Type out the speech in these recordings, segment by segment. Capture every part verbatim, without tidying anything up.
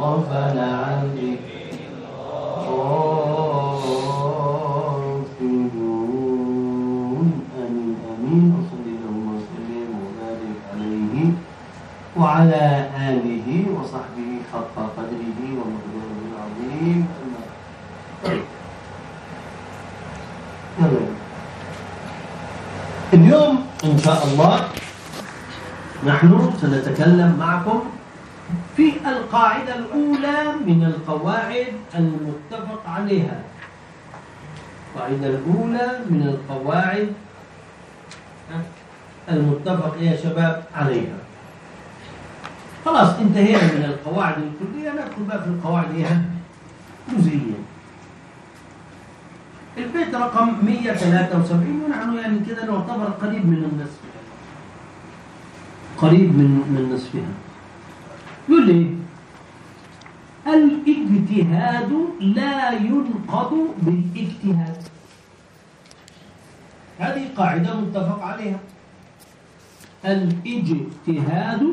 غفل عن غافلون. آمين آمين. وصل اللهم وسلم وبارك عليه وعلى آله وصحبه حق قدره ومقداره العظيم. اليوم إن شاء الله نحن سنتكلم معكم في القاعدة الأولى من القواعد المتفق عليها. القاعدة الأولى من القواعد المتفق يا شباب عليها. خلاص انتهينا من القواعد الكلية، ندخل بقى في القواعد ايه جزئية. البيت رقم مئة وثلاثة وسبعين، ونحن يعني كده نعتبر قريب من النصف، قريب من من نصفها. يقول لي الاجتهاد لا ينقض بالاجتهاد. هذه قاعدة متفق عليها. الاجتهاد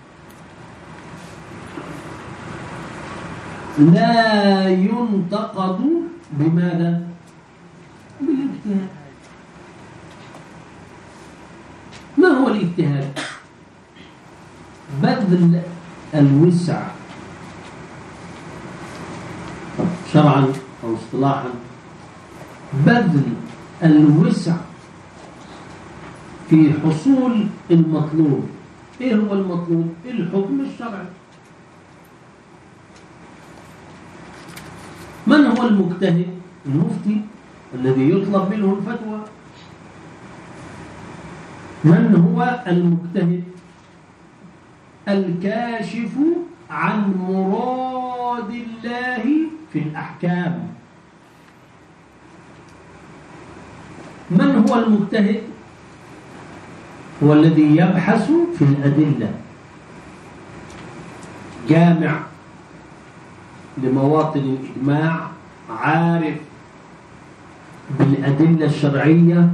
لا ينتقد بماذا؟ بالاجتهاد. ما هو الاجتهاد؟ بذل الوسع شرعا أو اصطلاحا، بذل الوسع في حصول المطلوب. ايه هو المطلوب؟ الحكم الشرعي. من هو المجتهد؟ المفتي الذي يطلب منه الفتوى. من هو المجتهد؟ الكاشف عن مراد الله في الأحكام. من هو المجتهد؟ هو الذي يبحث في الأدلة، جامع لمواطن الإجماع، عارف بالأدلة الشرعية،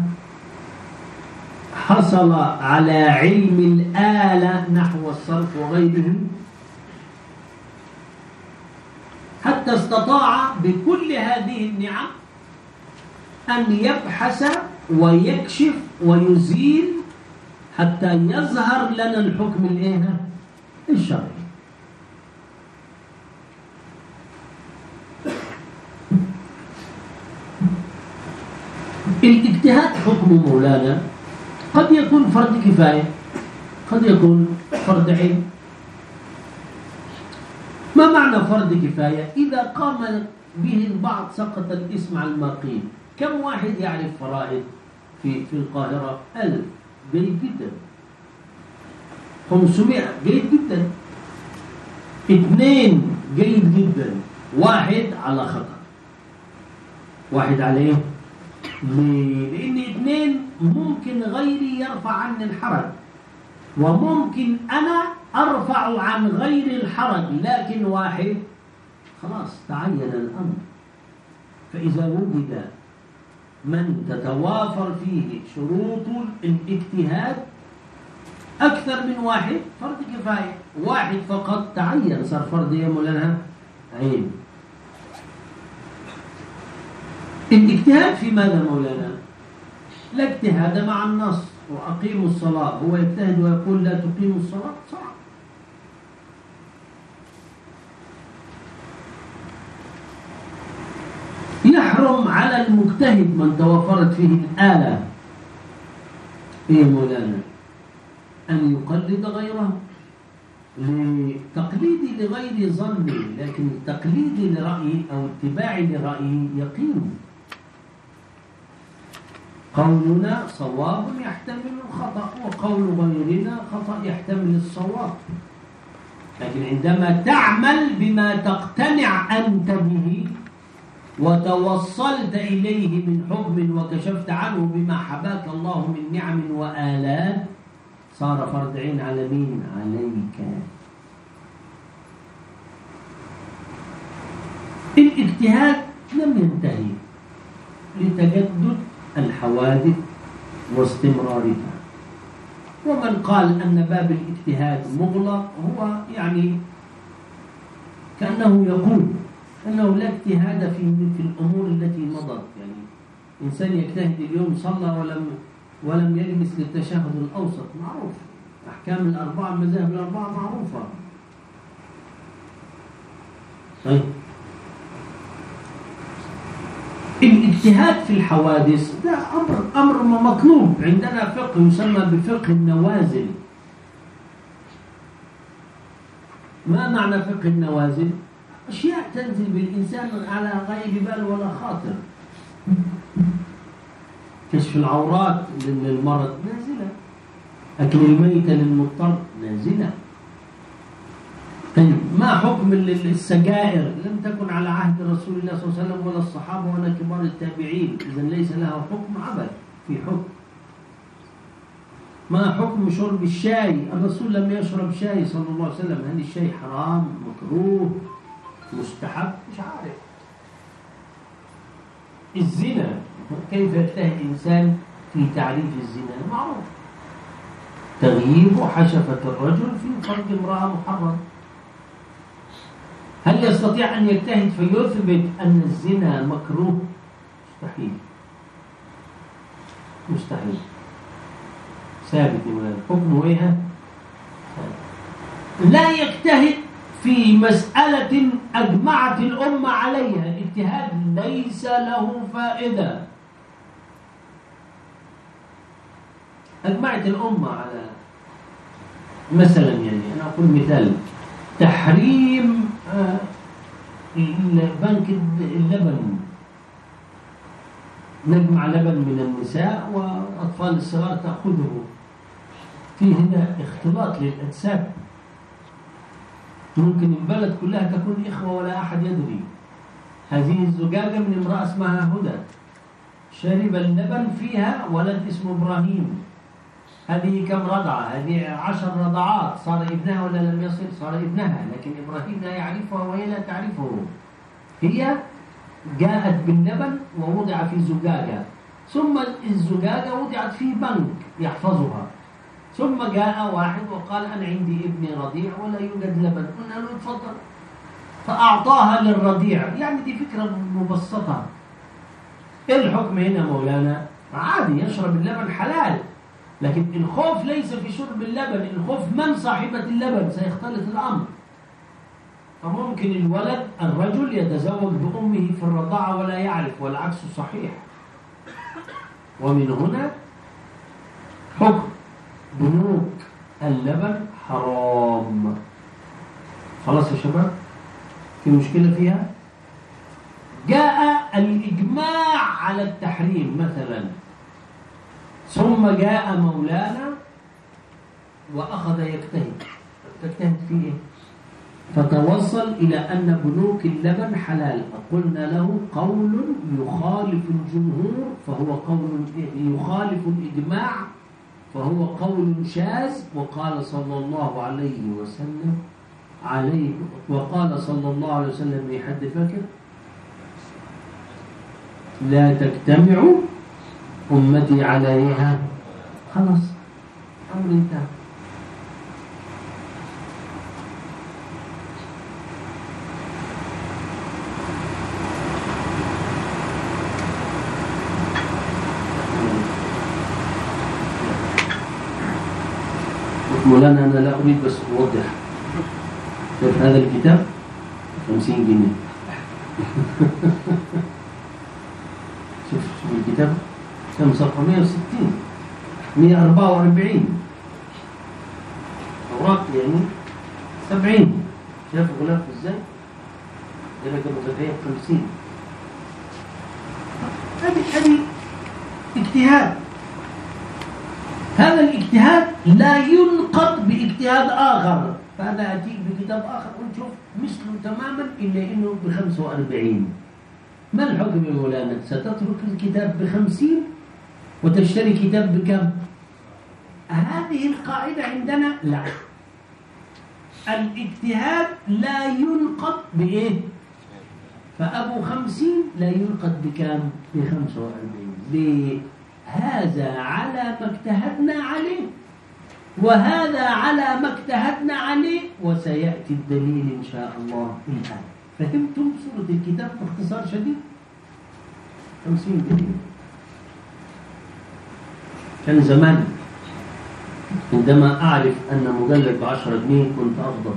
حصل على علم الآلة نحو الصرف وغيره، حتى استطاع بكل هذه النعم أن يبحث ويكشف ويزيل حتى يظهر لنا الحكم الإيه؟ الشرعي. الاجتهاد حكم مولانا قد يكون فرض كفاية، قد يكون فرض عين. ما معنى فرض كفاية؟ إذا قام به البعض سقط الاسم عن الباقين. كم واحد يعرف فرائض في في القاهرة؟ ألف، جيد جدا. خمسمائة، جيد جدا. اثنين، جيد جدا. واحد على خطأ. واحد عليه ليه؟ لأن اثنين ممكن غيري يرفع عني الحرج، وممكن أنا أرفع عن غير الحرج، لكن واحد خلاص تعين الأمر. فإذا وجد من تتوافر فيه شروط الاجتهاد أكثر من واحد فرض كفاية. واحد فقط تعين صار فرض يا مولانا عين. الاجتهاد في ماذا مولانا؟ لا اجتهاد مع النص. وأقيموا الصلاة، هو يجتهد ويقول لا تقيموا الصلاة؟ صعب. يحرم على المجتهد من توفرت فيه الآلة إيه مولانا؟ أن يقلد غيره. لتقليدي لغير ظني، لكن تقليدي لرأيي أو اتباعي لرأيي يقين. قولنا صواب يحتمل الخطأ، وقول غيرنا خطأ يحتمل الصواب. لكن عندما تعمل بما تقتنع أنت به وتوصلت إليه من حكم وكشفت عنه بما حباك الله من نعم وآلات، صار فرض عين على مين؟ عليك. الاجتهاد لم ينتهي لتجدد الحوادث واستمرارها. ومن قال أن باب الاجتهاد مغلق هو يعني كأنه يقول أنه لا اجتهاد في في الأمور التي مضت. يعني إنسان يجتهد اليوم صلى ولم ولم يلبس للتشهد الأوسط، معروف. أحكام الأربعة المذاهب الأربعة معروفة. طيب الاجتهاد في الحوادث ده أمر أمر مطلوب. عندنا فقه يسمى بفقه النوازل. ما معنى فقه النوازل؟ أشياء تنزل بالإنسان على غير بال ولا خاطر. كشف العورات للمرض نازلة، أكل الميتة للمضطر نازلة. طيب ما حكم السجائر؟ لم تكن على عهد رسول الله صلى الله عليه وسلم ولا الصحابة ولا كبار التابعين، إذا ليس لها حكم عبث في حكم. ما حكم شرب الشاي؟ الرسول لم يشرب شاي صلى الله عليه وسلم. هل الشاي حرام مكروه مستحب؟ مش عارف. الزنا كيف يجتهد إنسان في تعريف الزنا؟ معروف، تغييب حشفة الرجل في فرج امرأة محرم. هل يستطيع أن يجتهد فيثبت أن الزنا مكروه؟ مستحيل مستحيل. ثابت ولا حكمه إيه؟ لا يجتهد في مسألة أجمعت الأمة عليها. اجتهاد ليس له فائدة. أجمعت الأمة على مثلا، يعني أنا أقول مثال، تحريم بنك اللبن. نجمع لبن من النساء وأطفال الصغار تأخذه. في هنا اختلاط للأجساد. ممكن البلد كلها تكون إخوة ولا أحد يدري. هذه الزجاجة من امرأة اسمها هدى، شرب اللبن فيها ولد اسمه إبراهيم. هذه كم رضعة؟ هذه عشر رضعات. صار ابنها ولا لم يصل؟ صار ابنها، لكن إبراهيم لا يعرفها وهي لا تعرفه. هي جاءت باللبن ووضع في زجاجة، ثم الزجاجة وضعت في بنك يحفظها. ثم جاء واحد وقال أنا عندي ابني رضيع ولا يوجد لبن. قلنا له اتفضل، فأعطاها للرضيع. يعني دي فكرة مبسطة. إيه الحكم هنا مولانا؟ عادي يشرب اللبن حلال، لكن الخوف ليس في شرب اللبن، الخوف من صاحبة اللبن، سيختلط الأمر. فممكن الولد الرجل يتزوج بأمه في الرضاعة ولا يعرف، والعكس صحيح. ومن هنا حكم بنوك اللبن حرام. خلاص يا شباب؟ في مشكلة فيها؟ جاء الإجماع على التحريم مثلا، ثم جاء مولانا وأخذ يجتهد. تجتهد في إيه؟ فتوصل إلى أن بنوك اللبن حلال. قلنا له قول يخالف الجمهور فهو قول يخالف الإجماع فهو قول شاذ. وقال صلى الله عليه وسلم عليه وقال صلى الله عليه وسلم لحد فاكر: لا تجتمع أمتي عليها. خلاص أمر انتهى. مولانا أنا لا أريد بس أوضح. شوف هذا الكتاب خمسين جنيه. شوف شوف الكتاب كم صفحة؟ مئة وستين مئة وأربعة وأربعين أوراق، يعني سبعين. شايف غلاف إزاي؟ إذا كانوا صفحية خمسين. هذه هذه اجتهاد. هذا الاجتهاد لا ينقض باجتهاد آخر. فهذا أتيك بكتاب آخر ونشوف مثله تماما إلا إنه بخمسة وأربعين. ما الحكم يا مولانا؟ ستترك الكتاب بخمسين وتشتري كتاب بكم؟ هذه القاعدة عندنا لا. الاجتهاد لا ينقض بإيه؟ فأبو خمسين لا ينقض بكم؟ بخمسة وأربعين. ليه؟ هذا على ما اجتهدنا عليه. وهذا على ما اجتهدنا عليه، وسيأتي الدليل إن شاء الله الآن. فهمتم صورة الكتاب باختصار شديد؟ خمسين جنيه. كان زمان عندما أعرف أن مجلد بعشرة جنيه كنت أفضل.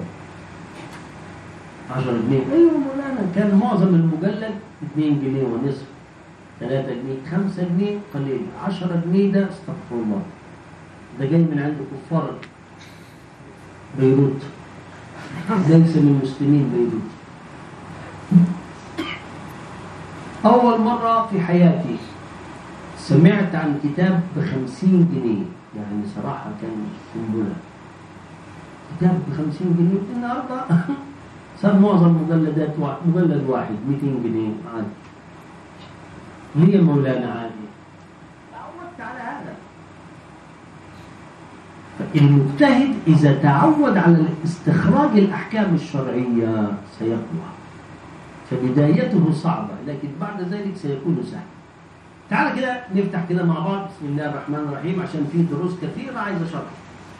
عشرة جنيه أيوة مولانا، كان معظم المجلد اثنين جنيه ونصف، ثلاثة جنيه، خمسة جنيه قليل. عشرة جنيه ده استغفر الله، ده جاي من عند كفار بيروت، ليس من مسلمين بيروت. أول مرة في حياتي سمعت عن كتاب بخمسين جنيه، يعني صراحة كان قنبلة. كتاب بخمسين جنيه النهاردة صار معظم مجلدات واحد، مجلد واحد مئتين جنيه عادي. ليه مولانا عادي؟ تعودت على هذا. المجتهد إذا تعود على استخراج الأحكام الشرعية سيقوى، فبدايته صعبة لكن بعد ذلك سيكون سهل. تعال كده نفتح كده مع بعض. بسم الله الرحمن الرحيم، عشان في دروس كثيرة عايز أشرح.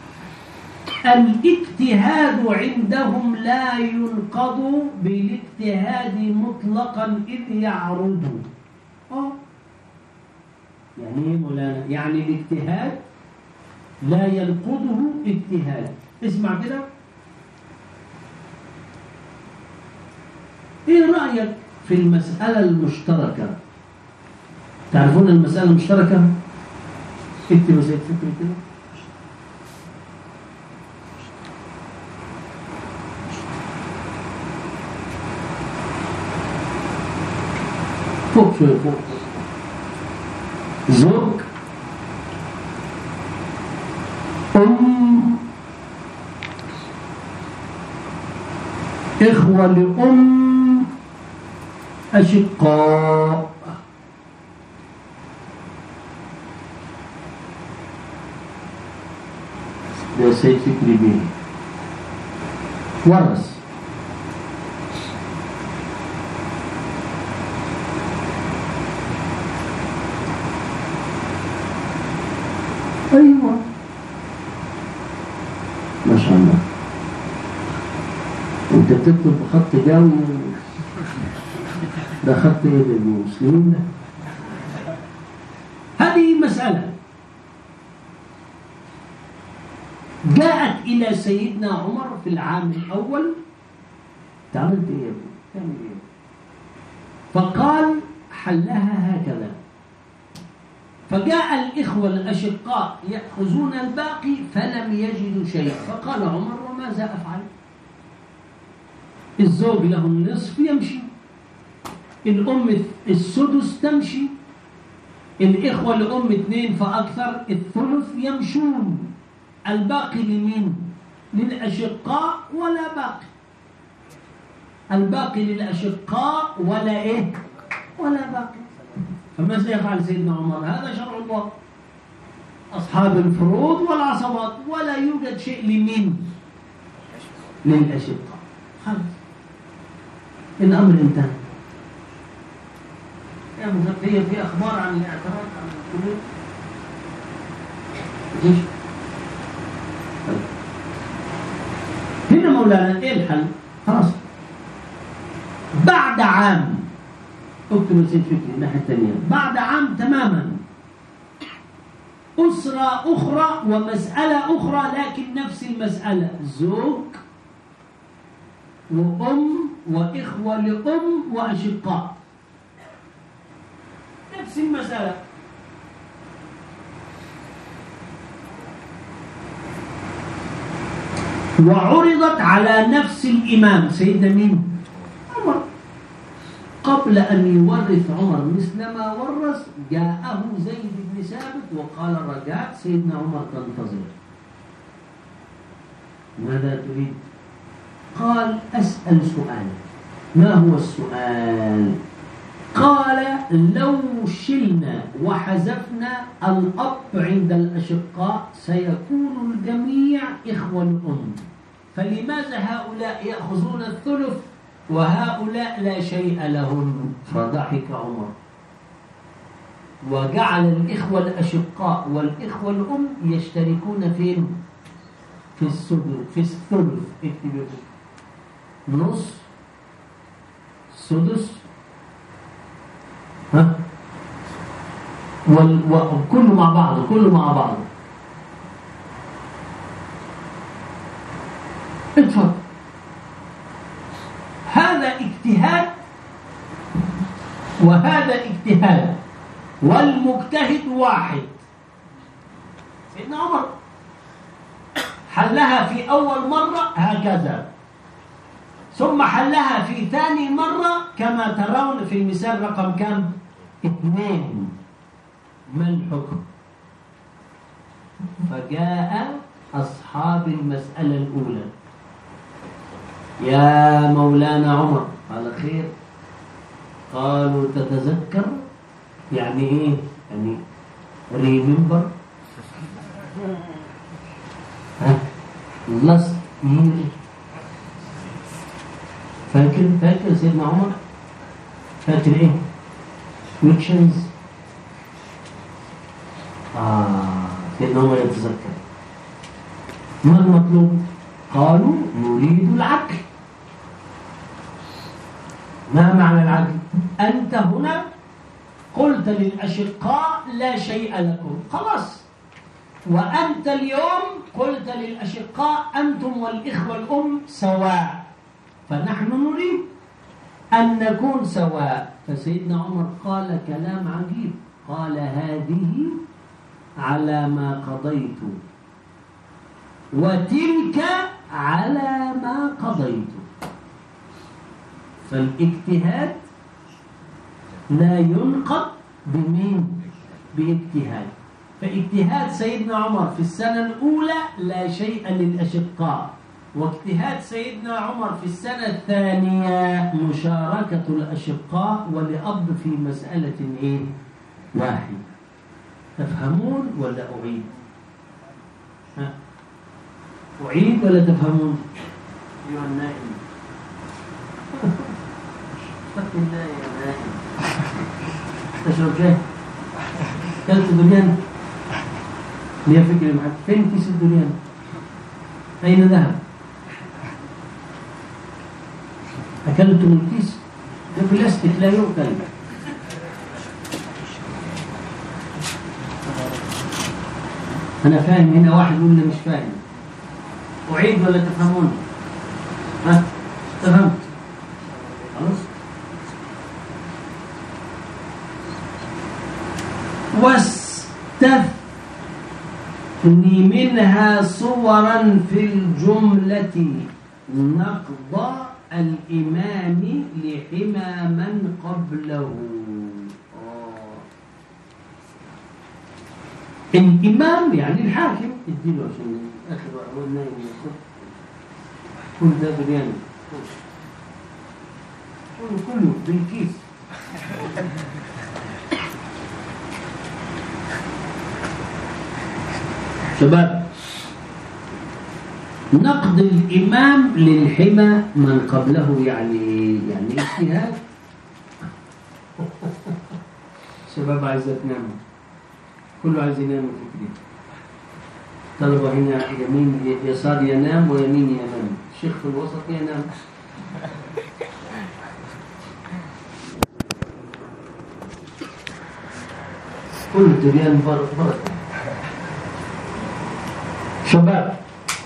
الاجتهاد عندهم لا ينقض بالاجتهاد مطلقا إذ يعرض. اه يعني ايه مولانا؟ يعني الاجتهاد لا ينقضه اجتهاد. اسمع كده، ايه رأيك في المسألة المشتركة؟ تعرفون المسألة المشتركة؟ اكتبوا زي فكرة كده. فوق شوية، فوق. زوج، أم، إخوة لأم، أشقاء. ده سيد فكري بيه ورث. أيوة ما شاء الله، أنت بتكتب بخط جاوي، ده خط إيه للمسلمين ده؟ هذه مسألة جاءت إلى سيدنا عمر في العام الأول. تعملت إيه يا ابني؟ تعمل إيه؟ فقال حلها هكذا. فجاء الإخوة الأشقاء يأخذون الباقي فلم يجدوا شيء، فقال عمر وماذا أفعل؟ الزوج له النصف يمشي، الأم السدس تمشي، الإخوة لأم اثنين فأكثر الثلث يمشون. الباقي لمين؟ للأشقاء ولا باقي؟ الباقي للأشقاء ولا إيه؟ ولا باقي. فماذا يفعل سيدنا عمر؟ هذا شرع الله، أصحاب الفروض والعصبات، ولا يوجد شيء لمين؟ للأشقاء. خلاص الأمر انتهى. يا مزفية في أخبار عن الاعتراض عن الكلية؟ ليش؟ هنا مولانا ايه الحل؟ خلاص بعد عام، اكتب سيد فكري الناحية الثانية، بعد عام تماما أسرة أخرى ومسألة أخرى لكن نفس المسألة، زوج وأم وإخوة لأم وأشقاء، نفس المسألة. وعرضت على نفس الإمام سيدنا مين؟ عمر. قبل أن يورث عمر مثل ما ورث جاءه زيد بن ثابت وقال رجعت سيدنا عمر تنتظر. ماذا تريد؟ قال أسأل سؤال. ما هو السؤال؟ قال لو شلنا وحذفنا الأب عند الأشقاء سيكون الجميع إخوة الأم، فلماذا هؤلاء يأخذون الثلث وهؤلاء لا شيء لهم؟ فضحك عمر وجعل الإخوة الأشقاء والإخوة الأم يشتركون فين؟ في السدس في الثلث اكتب نص سدس ها وال... وكله مع بعض كله مع بعض اتفضل. هذا اجتهاد وهذا اجتهاد والمجتهد واحد. سيدنا عمر حلها في أول مرة هكذا، ثم حلها في ثاني مرة كما ترون في المثال رقم كم؟ اثنين. ما الحكم؟ فجاء أصحاب المسألة الأولى: يا مولانا عمر. قال: خير. قالوا: تتذكر؟ يعني إيه؟ يعني ريمبر ها لاست يير. فاكر فاكر سيدنا عمر؟ فاكر إيه؟ ويتشنز. آه سيدنا عمر يتذكر. ما المطلوب؟ قالوا: نريد العدل. ما معنى العدل؟ أنت هنا قلت للأشقاء لا شيء لكم، خلاص. وأنت اليوم قلت للأشقاء أنتم والإخوة الأم سواء، فنحن نريد أن نكون سواء. فسيدنا عمر قال كلام عجيب، قال: هذه على ما قضيت وتلك على ما قضيت. فالاجتهاد لا ينقض بمين؟ باجتهاد. فاجتهاد سيدنا عمر في السنة الأولى لا شيء للأشقاء، واجتهاد سيدنا عمر في السنة الثانية مشاركة الأشقاء ولأب في مسألة إيه؟ واحدة. تفهمون ولا أعيد؟ ها؟ أعيد ولا تفهمون؟ أيها النائم اتق الله يا نائم. تشرب شاي؟ كلت دوريان؟ ليه فكرة معك؟ فين كيس الدوريان؟ أين ذهب؟ أكلتم الكيس؟ ده بلاستيك لا يؤكل. أنا فاهم، هنا واحد يقول لي مش فاهم. أعيد ولا تفهمون؟ ها؟ تفهمت؟ خلاص؟ واستثني منها صورا في الجملة نقض الإمام لحمى من قبله. الإمام يعني الحاكم. اديله عشان آخر أول نايم ياخد كل ده بريان، كله كله بالكيس. شباب، نقد الإمام للحمى من قبله يعني يعني اجتهاد. شباب عايزة تنام، كله عايز ينام فكري. طلبة هنا يمين يسار ينام ويمين ينام، الشيخ في الوسط ينام. كل دريان بركة. شباب،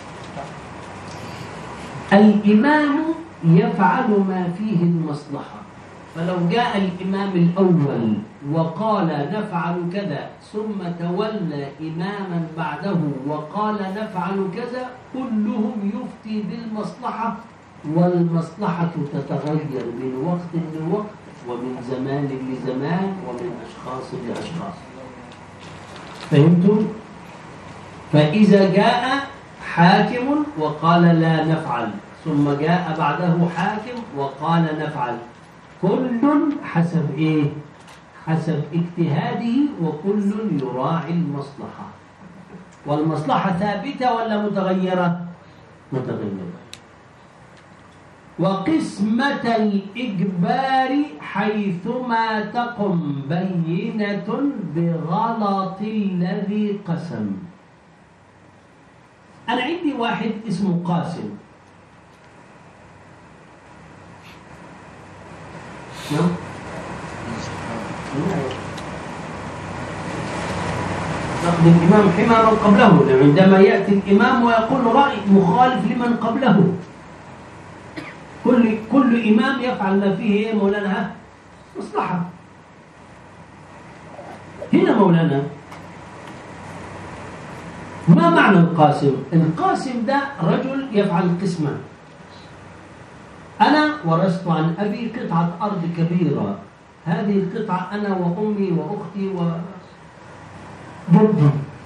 الإمام يفعل ما فيه المصلحة. فلو جاء الإمام الأول وقال نفعل كذا، ثم تولى إماما بعده وقال نفعل كذا، كلهم يفتي بالمصلحة، والمصلحة تتغير من وقت لوقت ومن زمان لزمان ومن أشخاص لأشخاص. فهمتم؟ فإذا جاء حاكم وقال لا نفعل، ثم جاء بعده حاكم وقال نفعل، كل حسب إيه؟ حسب اجتهاده، وكل يراعي المصلحة. والمصلحة ثابتة ولا متغيرة؟ متغيرة. وقسمة الإجبار حيثما تقم بينة بغلط الذي قسم. أنا عندي واحد اسمه قاسم. نعم. نقد الإمام حمارا قبله، عندما يأتي الإمام ويقول رأي مخالف لمن قبله. كل كل إمام يفعل ما فيه إيه مولانا؟ مصلحة. هنا مولانا ما معنى القاسم؟ القاسم ده رجل يفعل قسمة. أنا ورثت عن أبي قطعة أرض كبيرة، هذه القطعة أنا وأمي وأختي وجدي.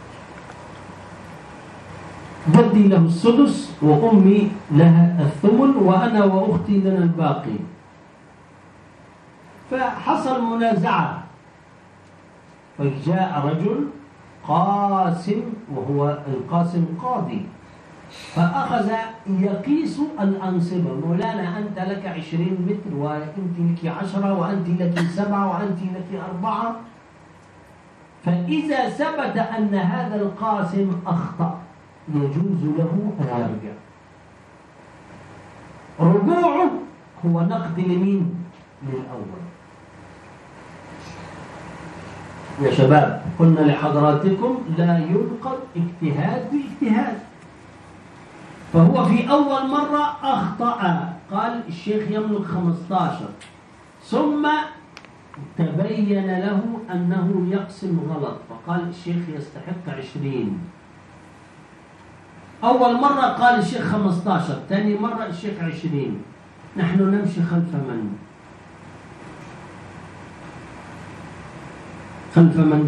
جدي له السدس وأمي لها الثمن وأنا وأختي لنا الباقي. فحصل منازعة، فجاء رجل قاسم وهو القاسم قاضي، فأخذ يقيس الأنصبة. مولانا أنت لك عشرين متر وأنت لك عشرة وأنت لك سبعة وأنت لك أربعة. فإذا ثبت أن هذا القاسم أخطأ يجوز له أن يرجع. رجوعه هو نقد لمين؟ للأول. يا شباب قلنا لحضراتكم لا ينقض اجتهاد باجتهاد. فهو في أول مرة أخطأ، قال الشيخ يملك خمسة عشر، ثم تبين له أنه يقسم غلط، فقال الشيخ يستحق عشرين. أول مرة قال الشيخ خمسة عشر، ثاني مرة الشيخ عشرين. نحن نمشي خلف من؟ خلف من؟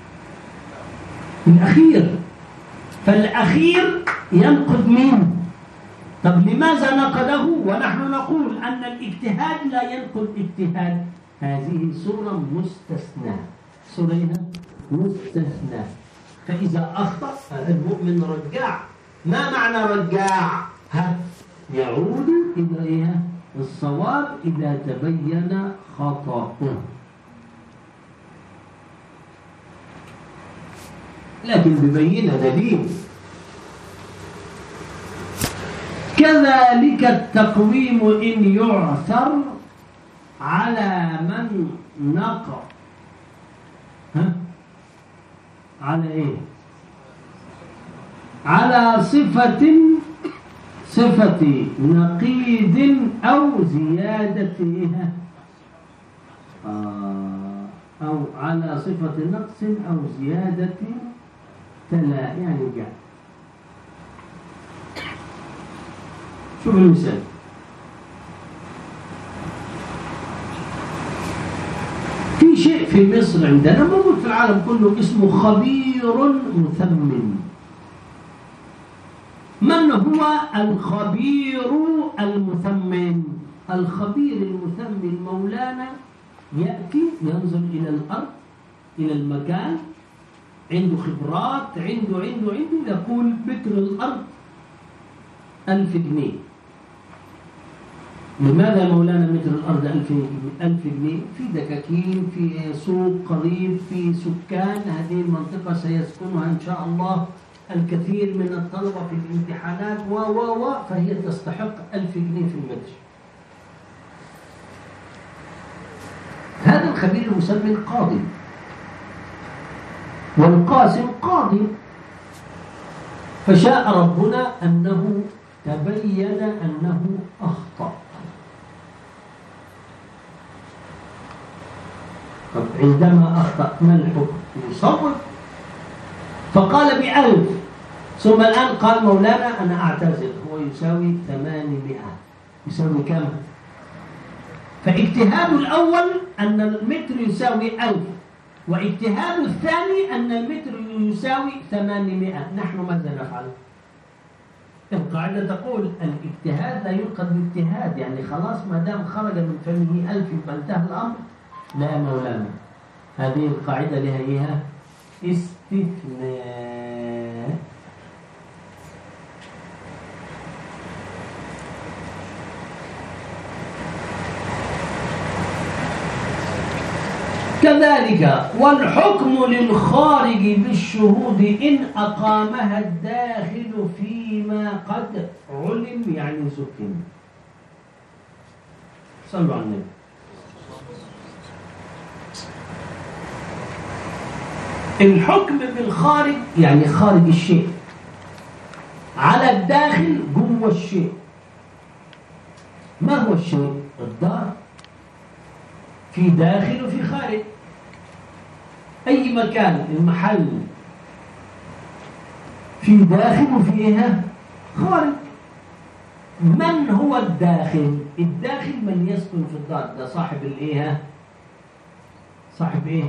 الأخير. فالأخير ينقد مين؟ طب لماذا نقده ونحن نقول أن الاجتهاد لا ينقد اجتهاد؟ هذه صورة مستثنى، صورة مستثنى. فإذا أخطأ المؤمن رجع. ما معنى رجع؟ ها يعود إلى الصواب إذا تبين خطأه. لكن ببينة دليل. كذلك التقويم إن يعثر على من نقى. ها على إيه؟ على صفة صفة نقيض أو زيادتها، آه أو على صفة نقص أو زيادة تلا، يعني جاء. شوف المثال. في شيء في مصر عندنا موجود في العالم كله اسمه خبير مثمن. من هو الخبير المثمن؟ الخبير المثمن مولانا يأتي ينظر إلى الأرض، إلى المكان، عنده خبرات، عنده عنده عنده يقول متر الأرض ألف جنيه. لماذا مولانا متر الأرض ألف ألف جنيه؟ في دكاكين، في سوق قريب، في سكان، هذه المنطقة سيسكنها إن شاء الله الكثير من الطلبة في الامتحانات و و و فهي تستحق ألف جنيه في المتر. هذا الخبير المسمى قاضي، والقاسم قاضي. فشاء ربنا أنه تبين أنه أخطأ. طب عندما أخطأ ما الحكم؟ يصوب. فقال بألف، ثم الآن قال مولانا أنا أعتذر، هو يساوي ثمانمائة. يساوي كم؟ فاجتهاد الأول أن المتر يساوي ألف، واجتهاد الثاني أن المتر يساوي ثمانمائة. نحن ماذا نفعل؟ القاعدة تقول الاجتهاد لا ينقض باجتهاد، يعني خلاص ما دام خرج من فمه ألف يبقى انتهى الأمر. لا مولانا، هذه القاعدة لها إياها استثناء. كذلك والحكم للخارج بالشهود إن أقامها الداخل في فيما قد علم يعني زكن. صلوا على النبي. الحكم بالخارج يعني خارج الشيء على الداخل جوه الشيء. ما هو الشيء؟ الدار، في داخل وفي خارج. أي مكان، المحل في داخل وفي إيه؟ خارج. من هو الداخل؟ الداخل من يسكن في الدار، ده صاحب الإيه؟ صاحب إيه؟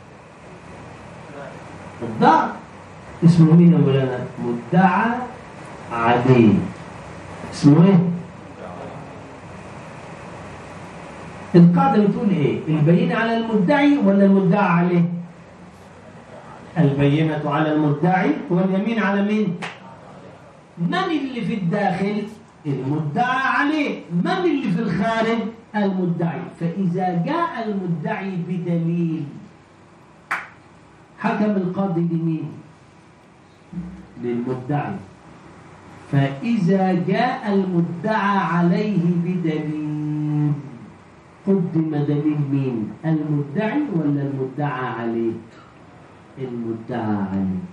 الدار. اسمه مين يا مولانا؟ مدعى عليه. اسمه إيه؟ القاعدة بتقول إيه؟ البينة على المدعي ولا المدعى عليه؟ البينة على المدعي واليمين على مين؟ من اللي في الداخل؟ المدعى عليه. من اللي في الخارج؟ المدعي. فإذا جاء المدعي بدليل حكم القاضي لمين؟ للمدعي. فإذا جاء المدعى عليه بدليل قدم دليل مين؟ المدعي ولا المدعى عليه؟ المدعى عليه.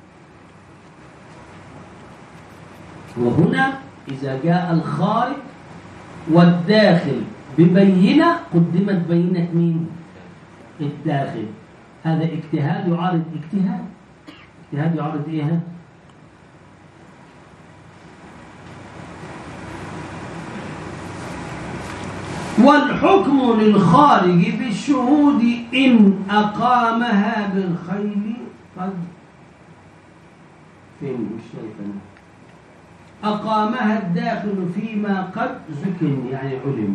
وهنا إذا جاء الخارج والداخل ببينة قدمت بينة مين؟ الداخل. هذا اجتهاد يعارض اجتهاد. اجتهاد يعارض ايه؟ والحكم للخارج بالشهود إن أقامها بالخيل قد فين مش شايفنا أقامها الداخل فيما قد زكن يعني علم.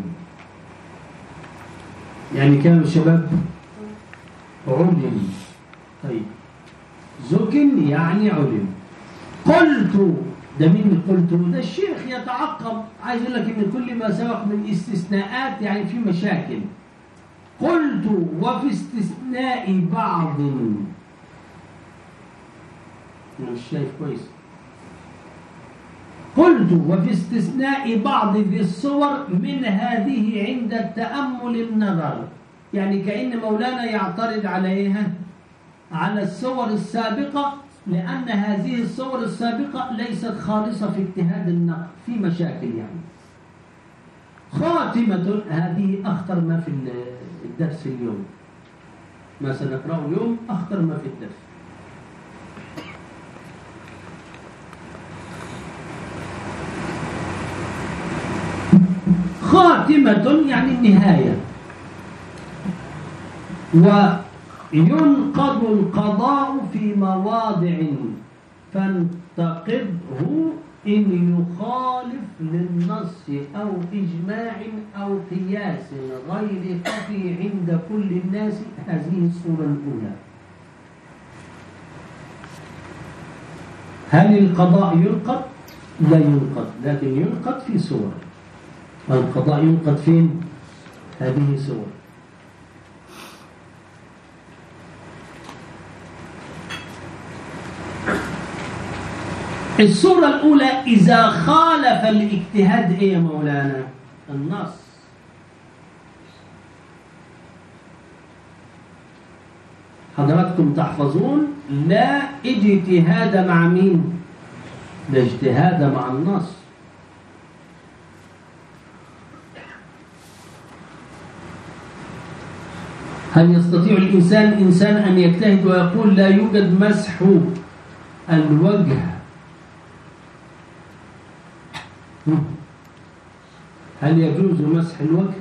يعني كانوا شباب علم. طيب زكن يعني علم. قلت، ده مين اللي قلت؟ ده الشيخ يتعقب، عايز يقول لك ان كل ما سبق من استثناءات يعني في مشاكل. قلت وفي استثناء بعض، مش شايف كويس. قلت وفي استثناء بعض ذي الصور من هذه عند التأمل النظر. يعني كأن مولانا يعترض عليها على الصور السابقة، لأن هذه الصور السابقة ليست خالصة في اجتهاد النقد، في مشاكل يعني. خاتمة، هذه أخطر ما في الدرس اليوم، ما سنقرأه اليوم أخطر ما في الدرس. خاتمة يعني النهاية. وينقض القضاء في مواضع فانتقضه إن يخالف للنص أو إجماع أو قياس غير خفي عند كل الناس. هذه الصورة الأولى. هل القضاء ينقض؟ لا ينقض، لكن ينقض في صور. القضاء ينقض فين؟ هذه صور. الصورة الأولى إذا خالف الاجتهاد إيه يا مولانا؟ النص. حضراتكم تحفظون لا اجتهاد مع مين؟ لا اجتهاد مع النص. هل يستطيع الإنسان إنسان أن يجتهد ويقول لا يوجد مسح الوجه؟ هل يجوز مسح الوجه؟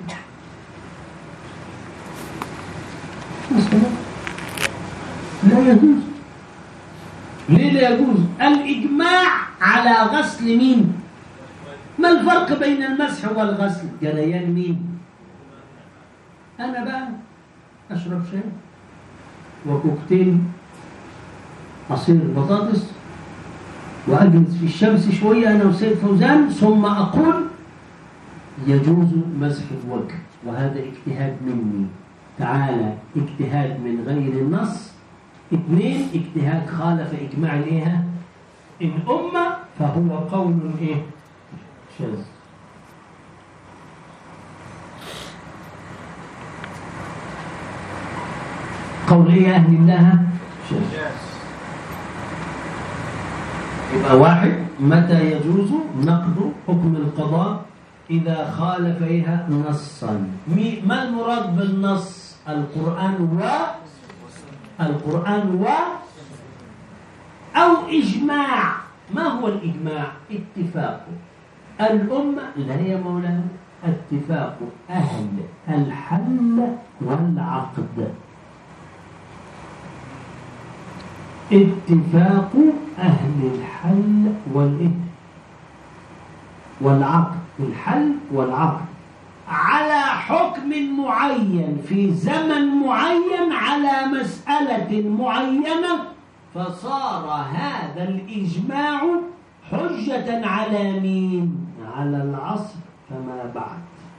لا يجوز. ليه لا يجوز؟ الإجماع على غسل مين؟ ما الفرق بين المسح والغسل؟ جريان مين؟ أنا بقى أشرب شاي وكوكتيل عصير بطاطس وأجلس في الشمس شوية أنا وسيد فوزان، ثم أقول يجوز مسح الوجه، وهذا اجتهاد مني. تعالى اجتهاد من غير النص. اثنين، اجتهاد خالف إجماع ليها الأمة فهو قول إيه؟ شاذ. قول إيه أهل الله؟ شاذ. يبقى واحد، متى يجوز نقض حكم القضاء؟ إذا خالف إيها نصا. ما المراد بالنص؟ القرآن و القرآن و أو إجماع. ما هو الإجماع؟ اتفاق الأمة، لا يا مولانا، اتفاق أهل الحل والعقد. اتفاق أهل الحل والإيه والعقد، الحل والعقد على حكم معين في زمن معين على مسألة معينة، فصار هذا الإجماع حجة على مين؟ على العصر فما بعد.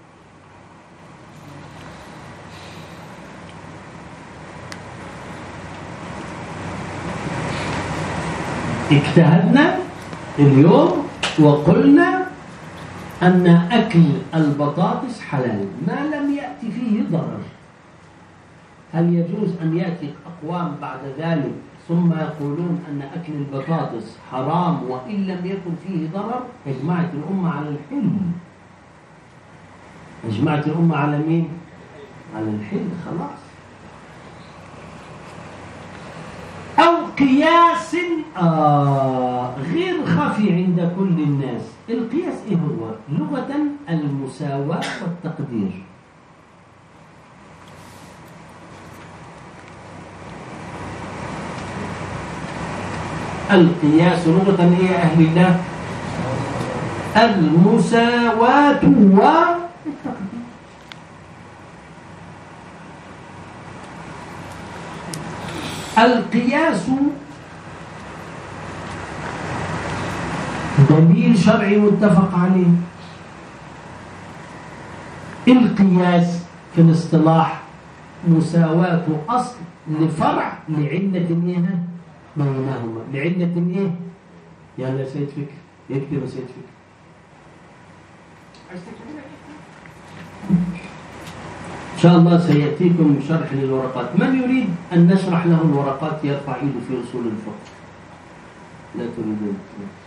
اجتهدنا اليوم وقلنا أن أكل البطاطس حلال ما لم يأتي فيه ضرر. هل يجوز أن يأتي أقوام بعد ذلك ثم يقولون أن أكل البطاطس حرام وإن لم يكن فيه ضرر؟ اجمعت الأمة على الحل. اجمعت الأمة على مين؟ على الحل خلاص. أو قياس آه غير خفي عند كل الناس. القياس إيه هو؟ لغة المساواة والتقدير. القياس لغة إيه يا أهل الله؟ المساواة والتقدير. القياس دليل شرعي متفق عليه. القياس في الاصطلاح مساواة أصل لفرع لعلة إيه بينهما، لعلة إيه؟ يلا سيد فكر، يكتب سيد فكر. إن شاء الله سيأتيكم شرح للورقات. من يريد أن نشرح له الورقات يرفع يده في أصول الفقه. لا تريدون؟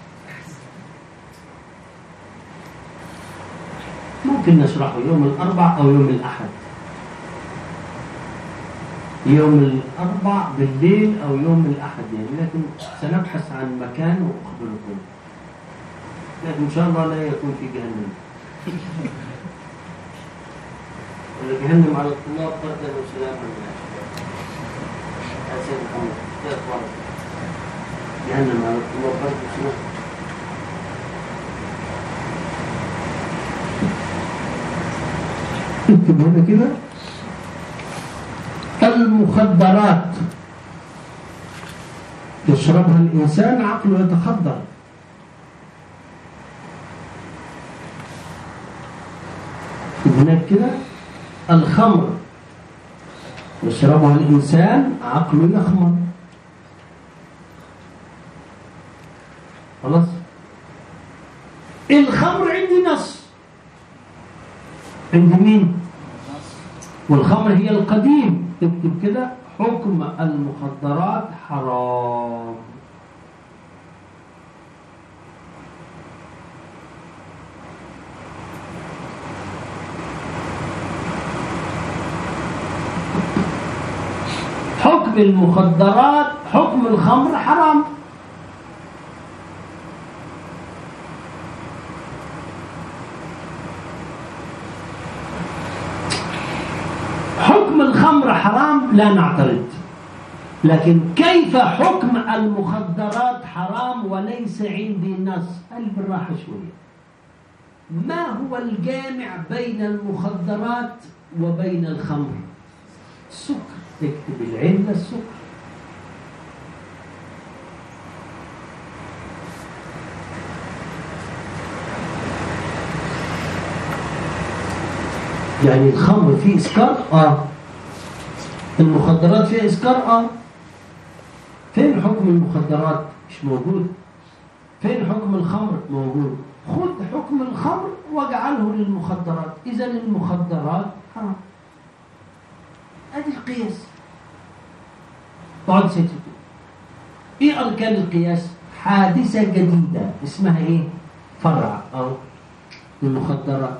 ممكن نشرحه يوم الأربع أو يوم الأحد. يوم الأربع بالليل أو يوم الأحد يعني، لكن سنبحث عن مكان وأخبركم. لكن إن شاء الله لا يكون في جهنم. ولا جهنم على الطلاب بردا وسلاما يا سيد محمد. ثلاث مرات جهنم على الطلاب بردا وسلاما. اكتب هنا كده. المخدرات يشربها الإنسان عقله يتخدر. هناك كده. الخمر يشربها الإنسان عقله يخمر. خلاص. الخمر عندي نص. عند مين؟ والخمر هي القديم. تكتب كده حكم المخدرات حرام. حكم المخدرات، حكم الخمر حرام. حكم الخمر حرام لا نعترض، لكن كيف حكم المخدرات حرام وليس عندي نص؟ قال بالراحة شوية. ما هو الجامع بين المخدرات وبين الخمر؟ السكر. تكتب العلة السكر. يعني الخمر فيه إسكار؟ آه. المخدرات فيها إسكار؟ آه. فين حكم المخدرات؟ مش موجود. فين حكم الخمر؟ موجود. خذ حكم الخمر واجعله للمخدرات، إذا المخدرات حرام. ادي القياس. اقعد سكت. ايه اركان القياس؟ حادثه جديده اسمها ايه؟ فرع او المخدرات.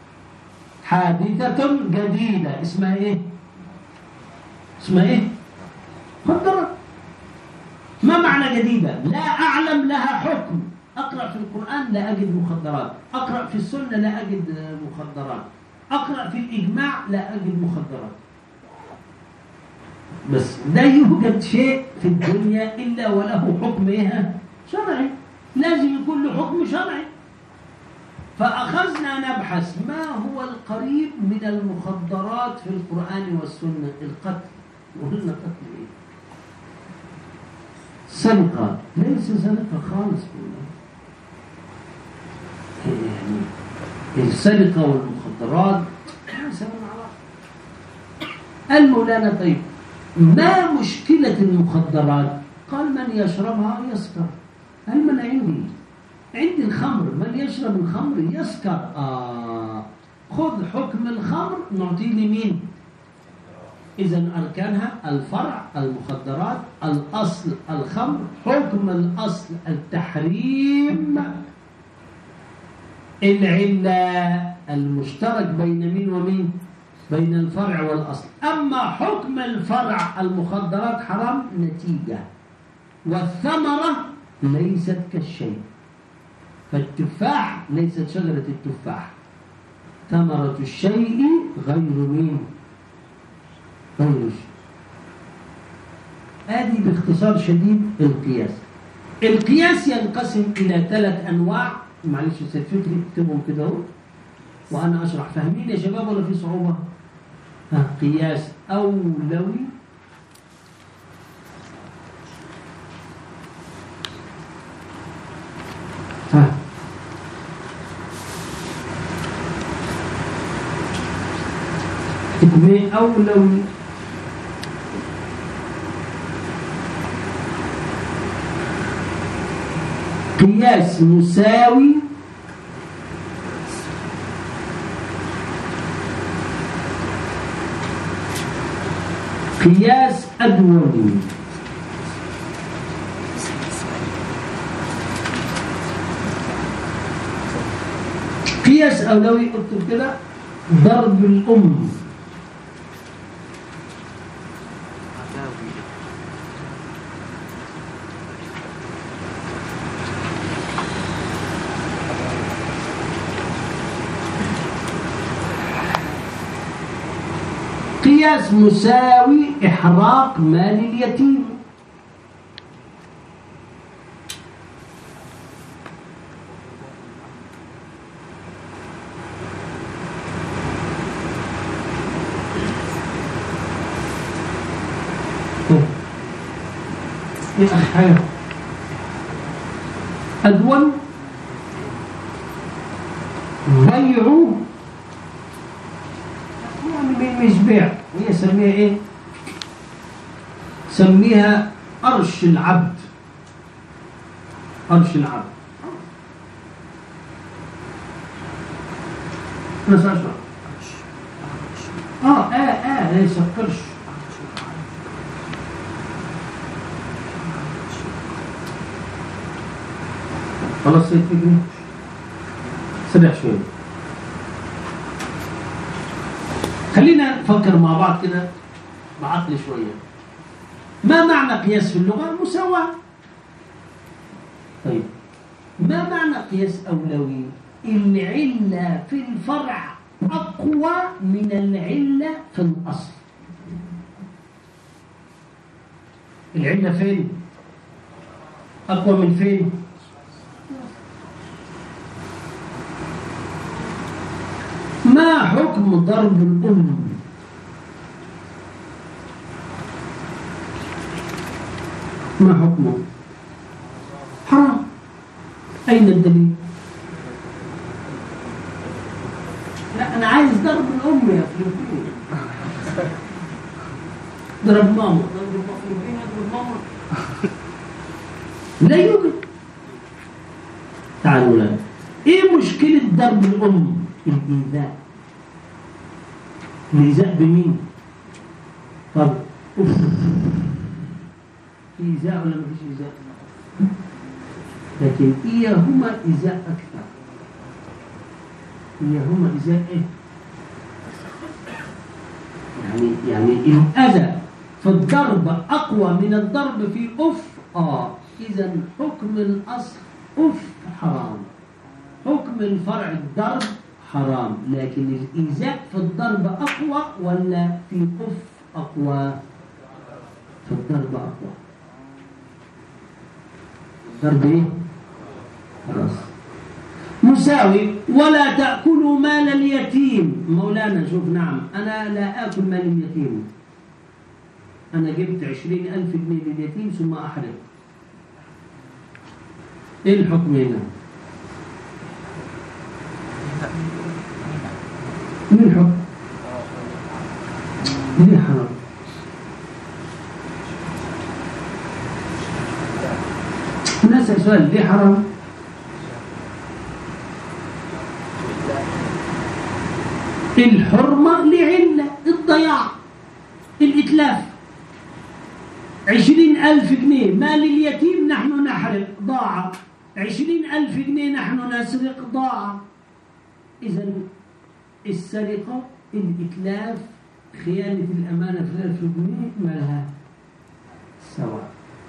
حادثه جديده اسمها ايه؟ اسمها ايه؟ مخدرات. ما معنى جديده؟ لا اعلم لها حكم. اقرا في القران لا اجد مخدرات، اقرا في السنه لا اجد مخدرات، اقرا في الاجماع لا اجد مخدرات. بس لا يوجد شيء في الدنيا إلا وله حكم إيه؟ شرعي. لازم يكون له حكم شرعي. فأخذنا نبحث ما هو القريب من المخدرات في القرآن والسنة. القتل. وقلنا قتل إيه؟ سرقة. ليس سرقة خالص بالله. يعني السرقة والمخدرات قال مولانا طيب ما مشكلة المخدرات؟ قال من يشربها يسكر. قال من عندي؟ عندي الخمر، من يشرب الخمر يسكر. آه. خذ حكم الخمر نعطيه لمين؟ إذن أركانها الفرع المخدرات، الأصل الخمر، حكم الأصل التحريم، العلة المشترك بين مين ومين؟ بين الفرع والأصل. أما حكم الفرع المخدرات حرام نتيجة، والثمرة ليست كالشيء. فالتفاح ليست شجرة التفاح، ثمرة الشيء غير مين؟ غير شيء. هذه باختصار شديد القياس. القياس ينقسم إلى ثلاث أنواع. معلش أستاذ فكري اكتبهم كده اهو وأنا أشرح. فاهمين يا شباب ولا في صعوبة؟ ها. قياس أولوي، ها اثنين أولوي، قياس مساوي، قياس أدولي. قياس أولوي اكتب كده ضرب الأم، قياس مساوي إحراق مال اليتيم. يا أخي حاجة أدول بيعوا يعني مش بيع، هي سميها ايه؟ سميها قرش العبد. قرش العبد. انا سأشرح. اه اه اه ليس قرش. خلاص يتفقني سريع شوية. خلينا نفكر مع بعض كده بعقل شوية. ما معنى قياس في اللغة؟ مساواة. طيب ما معنى قياس أولوي؟ العلة في الفرع أقوى من العلة في الأصل. العلة فين؟ أقوى من فين؟ ما حكم ضرب الأم؟ ما حكمه؟ حرام. أين الدليل؟ لا أنا عايز ضرب الأم يا فلسطين. ضرب ماما، ضرب فلسطين، ضرب ماما. لا يوجد. تعالوا لنا. ايه مشكلة ضرب الأم؟ الإيذاء. الإيذاء بمين؟ طب أوف. في إيذاء ولا مفيش إيذاء؟ لكن إياهما إيذاء أكثر. إياهما إيذاء إيه؟ يعني يعني الأذى في الضرب أقوى من الضرب في أف. آه إذا حكم الأصل أف حرام، حكم الفرع الضرب حرام، لكن الإيذاء في الضرب أقوى ولا في أف أقوى؟ في الضرب أقوى. ضرب إيه؟ خلاص مساوي. ولا تأكلوا مال اليتيم. مولانا شوف، نعم أنا لا آكل مال اليتيم، أنا جبت عشرين ألف جنيه لليتيم ثم أحرق. إيه الحكم هنا؟ إيه الحكم؟ ليه حرام؟ نسأل سؤال، ليه حرام؟ الحرمة لعلة الضياع، الإتلاف. عشرين ألف جنيه مال اليتيم نحن نحرق ضاع، عشرين ألف جنيه نحن نسرق ضاع. إذن السرقة، الإتلاف، خيانة الأمانة في الألف جنيه ما لها سواء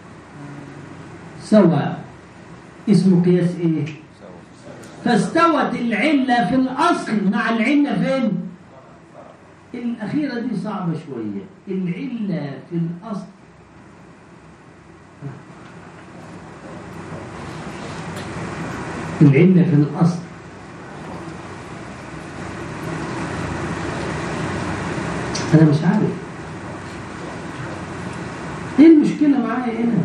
سواء. اسمه قياس إيه؟ فاستوت العلة في الأصل مع العلة فين؟ الأخيرة دي صعبة شوية. العلة في الأصل العلة في الأصل أنا مش عارف إيه المشكلة معايا هنا.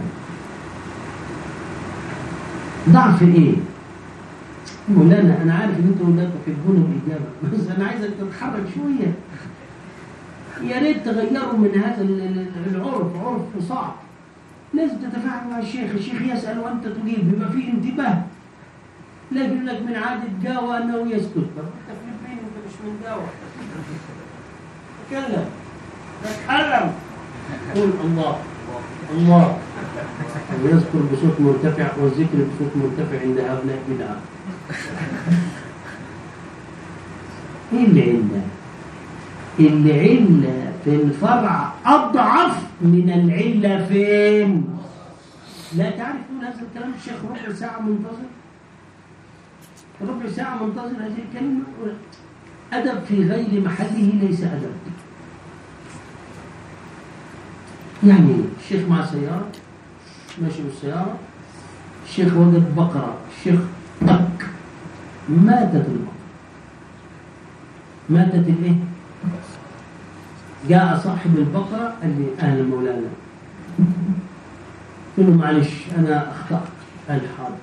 ضعف إيه؟ مولانا أنا عارف إن أنتم لا تحبون الإجابة، بس أنا عايزك تتحرك شوية. يا ريت تغيروا من هذا العرف، عرف صعب. لازم تتفاعل مع الشيخ، الشيخ يسأل وأنت تجيب، بيبقى فيه انتباه. لا يقول لك من عادة جاوة أنه يسكت. طب أنت في البين أنت مش من جاوة. تكلم، تتحرم، قول الله الله، ويذكر بصوت مرتفع، والذكر بصوت مرتفع عند هؤلاء بدعة. ايه العلة؟ العلة في الفرع أضعف من العلة فين؟ لا تعرفون هذا الكلام. الشيخ ربع ساعة منتظر، ربع ساعة منتظر هذه الكلمة. أدب في غير محله ليس أدب. يعني الشيخ مع سيارة ماشي بالسيارة، الشيخ وجد بقرة، الشيخ طق ماتت البقرة. ماتت الايه؟ جاء صاحب البقرة قال لي أهلا مولانا. قلت له معلش أنا أخطأت. قال حاضر.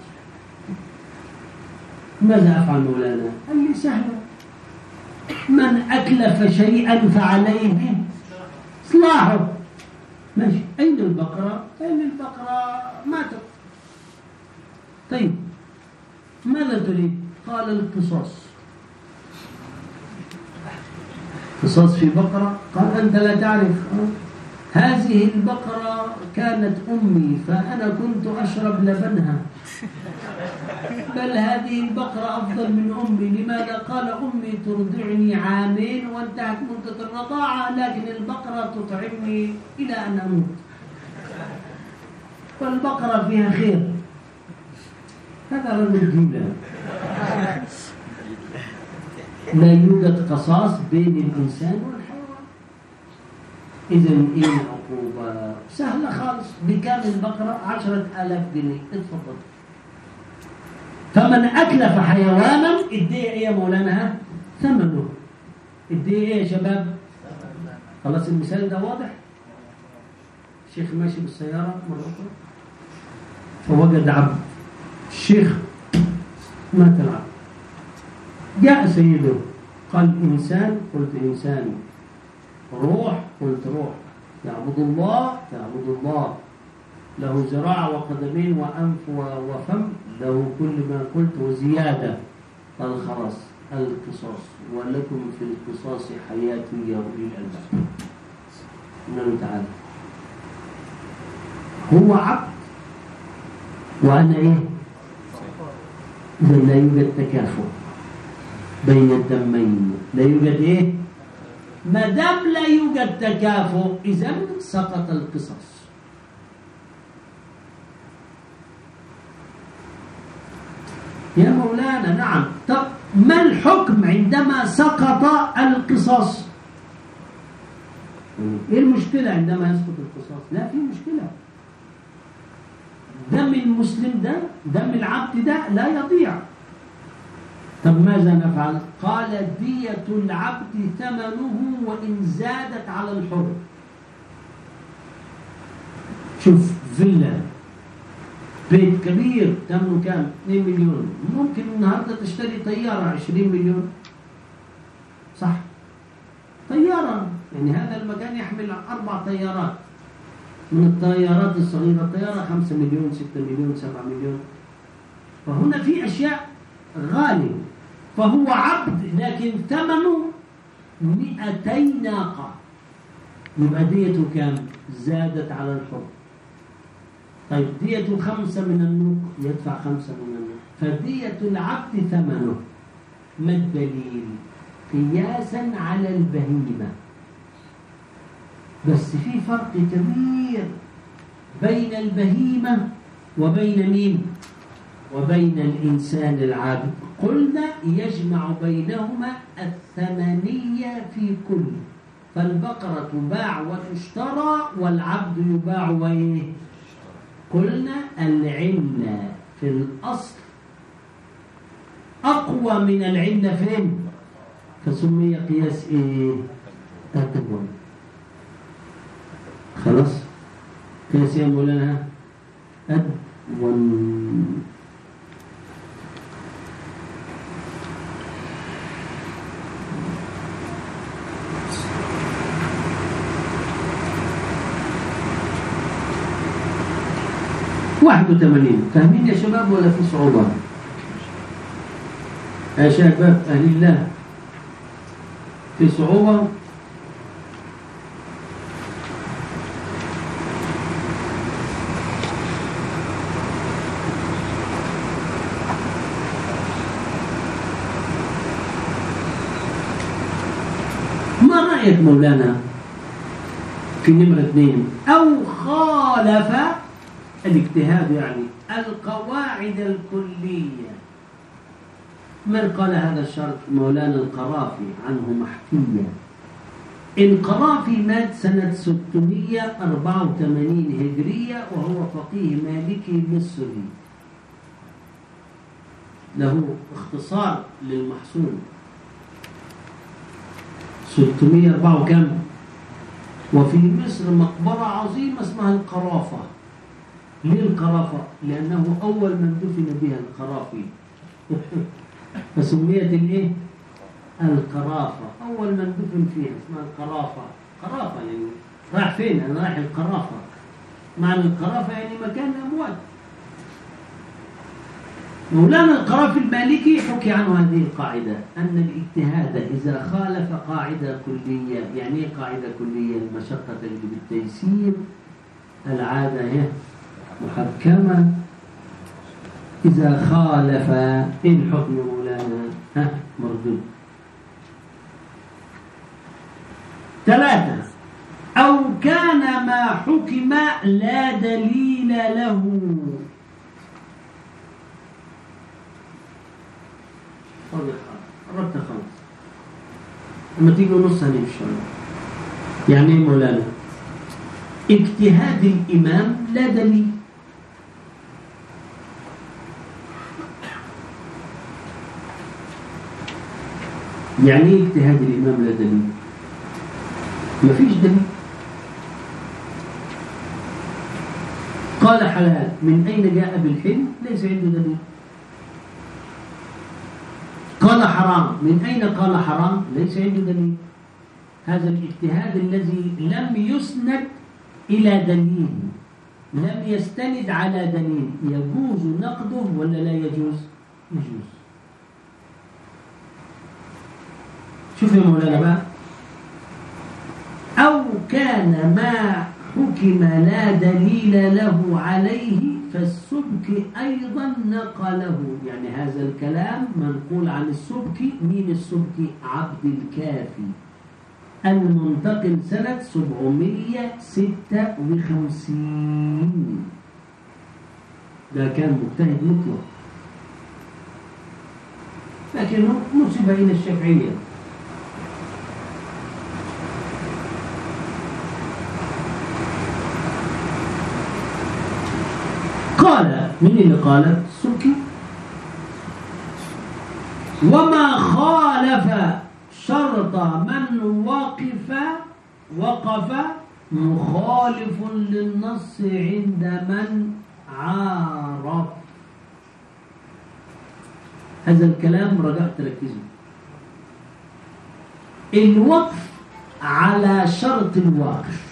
ماذا أفعل مولانا؟ قال لي سهلة، من أتلف شيئا فعليه إصلاحه. ماشي. أين البقرة؟ أين البقرة؟ ماتت. طيب ماذا تريد؟ قال القصاص. قصاص في بقرة؟ قال أنت لا تعرف. هذه البقرة كانت أمي فأنا كنت أشرب لبنها، بل هذه البقرة أفضل من أمي. لماذا؟ قال أمي ترضعني عامين وانتهت مدة الرضاعة، لكن البقرة تطعمني إلى أن أموت، والبقرة فيها خير. هذا رجل جيلة. لا يوجد قصاص بين الإنسان والحيوان. إذن إيه العقوبة؟ سهلة خالص. بكام البقرة؟ عشرة آلاف جنيه. اتفضل. فمن أتلف حيوانا اديه إيه يا مولانا؟ ثمنه. اديه إيه يا شباب؟ خلاص المثال ده واضح. الشيخ ماشي بالسيارة مرة أخرى فوجد عبد. الشيخ مات العبد. جاء سيده قال إنسان، قلت إنسان. روح، قلت روح. يعبد الله، يعبد الله. له ذراع وقدمين وأنف وفم، له كل ما قلت وزيادة. قال خلاص القصاص ولكم في القصاص حياة يا أولي الألباب. الله تعالى هو عبد وأنا إيه؟ إذا لا يوجد تكافؤ بين الدمين، لا يوجد إيه؟ ما دام لا يوجد تكافؤ إذن سقط القصاص. يا مولانا نعم، طب ما الحكم عندما سقط القصاص؟ ايه المشكلة عندما يسقط القصاص؟ لا في مشكلة. دم المسلم ده، دم العبد ده لا يضيع. طب ماذا نفعل؟ قال دية العبد ثمنه وإن زادت على الحر. شوف فيلا بيت كبير ثمنه كام؟ اثنين مليون، ممكن النهارده تشتري طيارة عشرين مليون، صح؟ طيارة، يعني هذا المكان يحمل أربع طيارات من الطيارات الصغيرة، الطيارة خمسة مليون، ستة مليون، سبعة مليون. فهنا في أشياء غالية، فهو عبد لكن ثمنه مئتي ناقة، يبقى ديته كام؟ زادت على الحر. طيب ديته خمسة من النوق، يدفع خمسة من النوق، فدية العبد ثمنه. ما الدليل؟ قياسا على البهيمة. بس في فرق كبير بين البهيمة وبين مين؟ وبين الإنسان العابد. قلنا يجمع بينهما الثمنية في كل، فالبقرة تباع وتشترى والعبد يباع وإيه؟ قلنا العلة في الأصل أقوى من العلة فين؟ فسمي قياس إيه؟ أدوان. خلاص؟ قياس يا مولانا أدوان. واحد وثمانين. فاهمين يا شباب ولا في صعوبة؟ يا شباب أهل الله في صعوبة؟ ما رأيك مولانا في نمرة اثنين؟ أو خالف الاجتهاد يعني القواعد الكلية. من قال هذا الشرط؟ مولانا القرافي، عنه محكية. القرافي مات سنة ستمائة وأربعة وثمانين هجرية وهو فقيه مالكي مصري، له اختصار للمحصول ستمائة وأربعة وكم. وفي مصر مقبرة عظيمة اسمها القرافة. ليه القرافة؟ لأنه أول من دفن بها القرافي فسميت الايه؟ القرافة. أول من دفن فيها اسمها القرافة. قرافة يعني راح فين؟ أنا رايح القرافة. معنى القرافة يعني مكان الأموات. مولانا القرافي المالكي حكي عنه هذه القاعدة، أن الاجتهاد إذا خالف قاعدة كلية. يعني ايه قاعدة كلية؟ المشقة تجلب التيسير، العادة هي محكمة. إذا خالف إيه الحكم مولانا؟ ها مردود. ثلاثة، أو كان ما حكم لا دليل له. قربت خلاص، لما تيجي نص هنمشي. يعني ايه مولانا؟ اجتهاد الإمام لا دليل. يعني ايه اجتهاد الإمام لا دليل؟ ما فيش دليل. قال حلال، من أين جاء بالحل؟ ليس عنده دليل. قال حرام، من أين قال حرام؟ ليس عنده دليل. هذا الاجتهاد الذي لم يسند إلى دليل. لم يستند على دليل يجوز نقده ولا لا يجوز؟ يجوز. شوف يا مولانا بقى، أو كان ما حكم لا دليل له عليه فالسبكي أيضا نقله. يعني هذا الكلام منقول عن السبكي. مين السبكي؟ عبد الكافي المنتقل سنة سبعمية وستة وخمسين. ده كان مجتهد مطلق، لكنه نسب إلى الشافعية. قال، من اللي قال؟ السبكي. وما خالف شرط من وقف وقف مخالف للنص عند من عارف. هذا الكلام رجعت تركزوا. الوقف على شرط الواقف.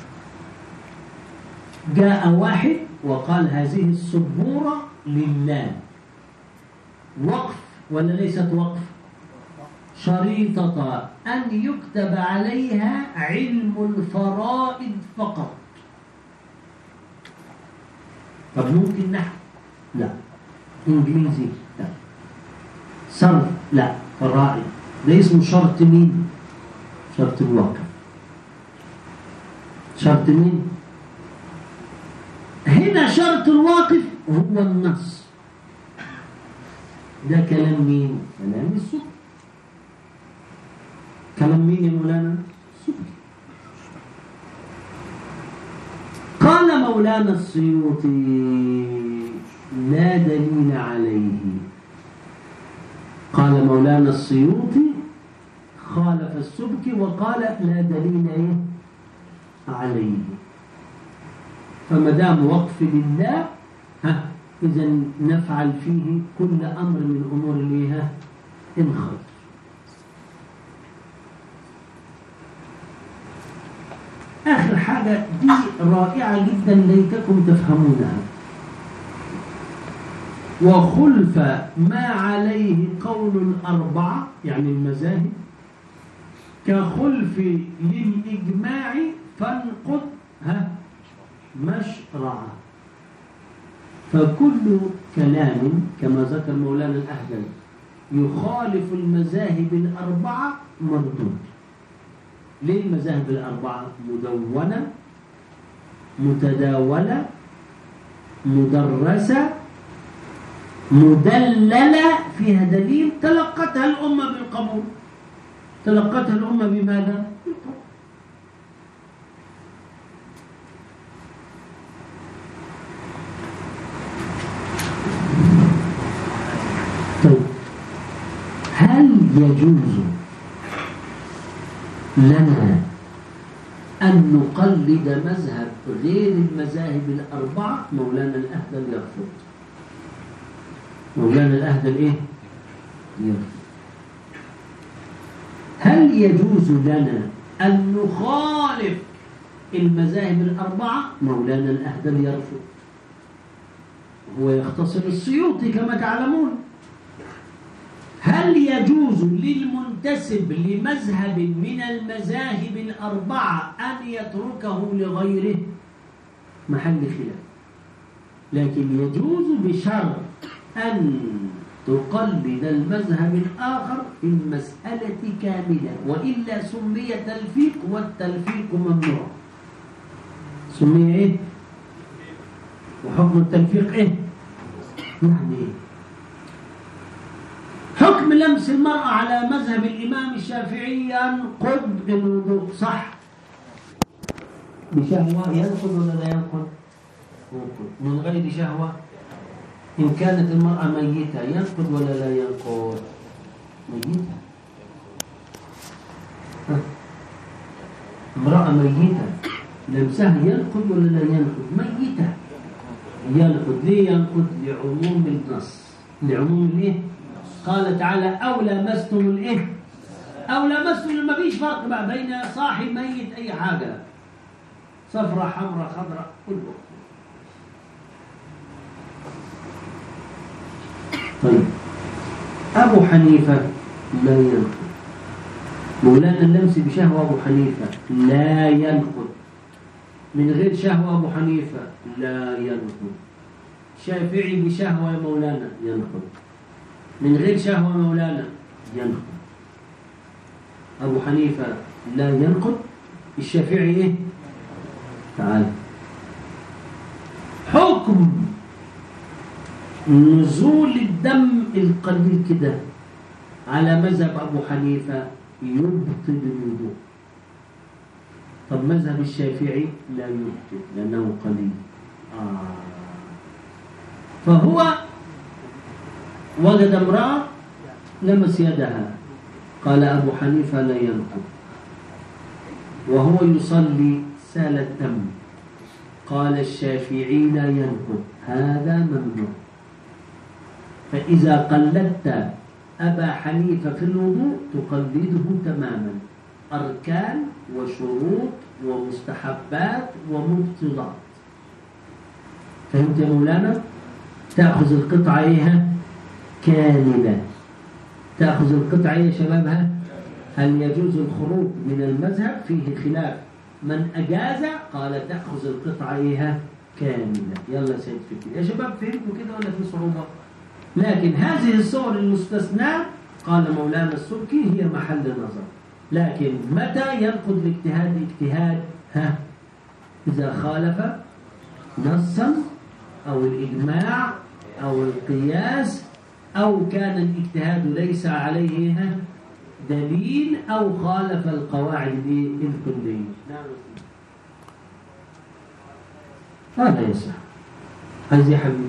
جاء واحد وقال هذه السبورة لله، وقف ولا ليست وقف؟ شريطة أن يكتب عليها علم الفرائض فقط. طب ممكن نحو؟ لا. إنجليزي؟ لا. صرف؟ لا. فرائض. ده اسمه شرط مين؟ شرط الواقف. شرط مين؟ هنا شرط الواقف هو النص. ده كلام مين؟ كلام السبكي. كلام مين يا مولانا؟ السبكي. قال مولانا السيوطي لا دليل عليه. قال مولانا السيوطي خالف السبكي وقال لا دليل ايه عليه. فما دام وقف لله ها إذا نفعل فيه كل أمر من أمور ليها انخرط. آخر حاجة دي رائعة جدا ليتكم تفهمونها. وخلف ما عليه قول الأربعة يعني المذاهب كخلف للإجماع فانقض ها مشرعا. فكل كلام كما ذكر مولانا الأهدل يخالف المذاهب الأربعة مردود. ليه المذاهب الأربعة؟ مدونة، متداولة، مدرسة، مدللة، فيها دليل، تلقتها الأمة بالقبول. تلقتها الأمة بماذا؟ بالقبول. طيب هل يجوز لنا أن نقلد مذهب غير المذاهب الأربعة؟ مولانا الأهدل يرفض. مولانا الأهدل إيه؟ يرفض. هل يجوز لنا أن نخالف المذاهب الأربعة؟ مولانا الأهدل يرفض. هو يختصر السيوطي كما تعلمون. هل يجوز للمنتسب لمذهب من المذاهب الأربعة أن يتركه لغيره؟ محل خلاف. لكن يجوز بشرط أن تقلد المذهب الآخر في المسألة كاملة، وإلا سمي تلفيق، والتلفيق ممنوع. سمي إيه؟ وحكم التلفيق إيه؟ يعني إيه؟ حكم لمس المرأة على مذهب الإمام الشافعي ينقض بالوضوء، صح؟ بشهوة ينقض ولا لا ينقض؟ ينقض. من غير شهوة إن كانت المرأة ميتة ينقض ولا لا ينقض؟ ميتة. امرأة ميتة لمسها ينقض ولا لا ينقض؟ ميتة ينقض. ليه ينقض؟ لعموم النص. لعموم الايه؟ قال تعالى أو لمستم الايه؟ أو لمستم. ما فيش فرق بقى بين صاحب ميت أي حاجة، صفرة حمراء خضراء كله. طيب أبو حنيفة لا ينقض. مولانا اللمسي بشهوة أبو حنيفة لا ينقض. من غير شهوة أبو حنيفة لا ينقض. الشافعي بشهوة يا مولانا ينقض. من غير شهوة مولانا ينقض. أبو حنيفة لا ينقض، الشافعي إيه؟ تعال حكم نزول الدم القليل كده على مذهب أبو حنيفة يبطل الوضوء. طب مذهب الشافعي لا يبطل لأنه قليل. آه. فهو وجد امرأة لمس يدها، قال أبو حنيفة لا ينقض. وهو يصلي سال الدم، قال الشافعي لا ينقض، هذا ممنوع. فإذا قلدت أبا حنيفة في الوضوء تقلده تماما، أركان وشروط ومستحبات ومبطلات. فهمت يا مولانا؟ تأخذ القطعة إيها كاملة. تأخذ القطعة يا شبابها. هل يجوز الخروج من المذهب؟ فيه خلاف. من أجاز قال تأخذ القطعة إيها كاملة. يلا سيد فكري يا شباب، فهمتوا كده ولا في صعوبة؟ لكن هذه الصور المستثناة قال مولانا السبكي هي محل نظر. لكن متى ينقض الاجتهاد؟ اجتهاد ها إذا خالف نصا أو الإجماع أو القياس، أو كان الاجتهاد ليس عليه دليل، أو خالف القواعد الكلية. هذا يصح. عايز يا حبيبي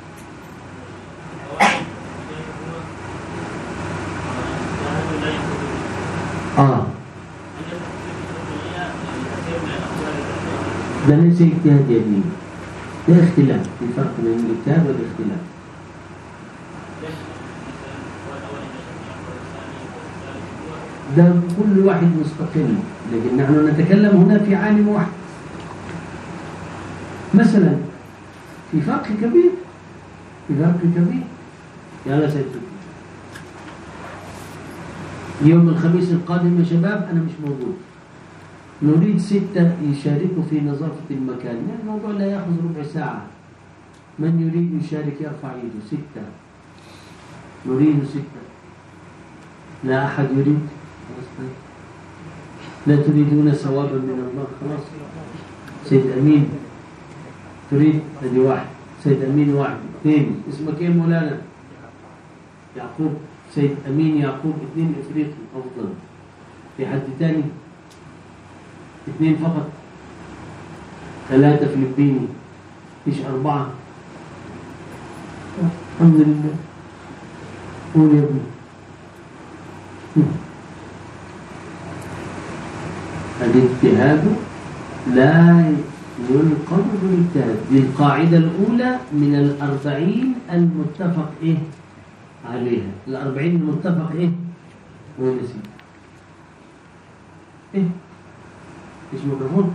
آه ده ليس اجتهاد يدين، ده اختلاف، في فرق بين الاجتهاد والاختلاف. ده كل واحد مستقل، لكن نحن نتكلم هنا في عالم واحد. مثلا في فرق كبير، في فرق كبير. يلا سيدي يوم الخميس القادم يا شباب أنا مش موجود، نريد ستة يشاركوا في نظافة المكان. الموضوع لا يأخذ ربع ساعة. من يريد يشارك يرفع يده. ستة نريد ستة. لا أحد يريد؟ لا تريدون ثوابا من الله؟ خلاص. سيد أمين تريد؟ هذه واحد. سيد أمين واحد. اثنين. اسمك ايه مولانا؟ يعقوب. سيد أمين يعقوب. اثنين إفريقي أفضل. في حد تاني؟ اثنين فقط. ثلاثة فلبيني. فيش أربعة. الحمد لله. قول يا ابني. الاجتهاد لا ينقض بالاجتهاد. القاعدة الأولى من الأربعين المتفق إيه عليها. الأربعين المتفق إيه ونسي إيه إيش مكرهون.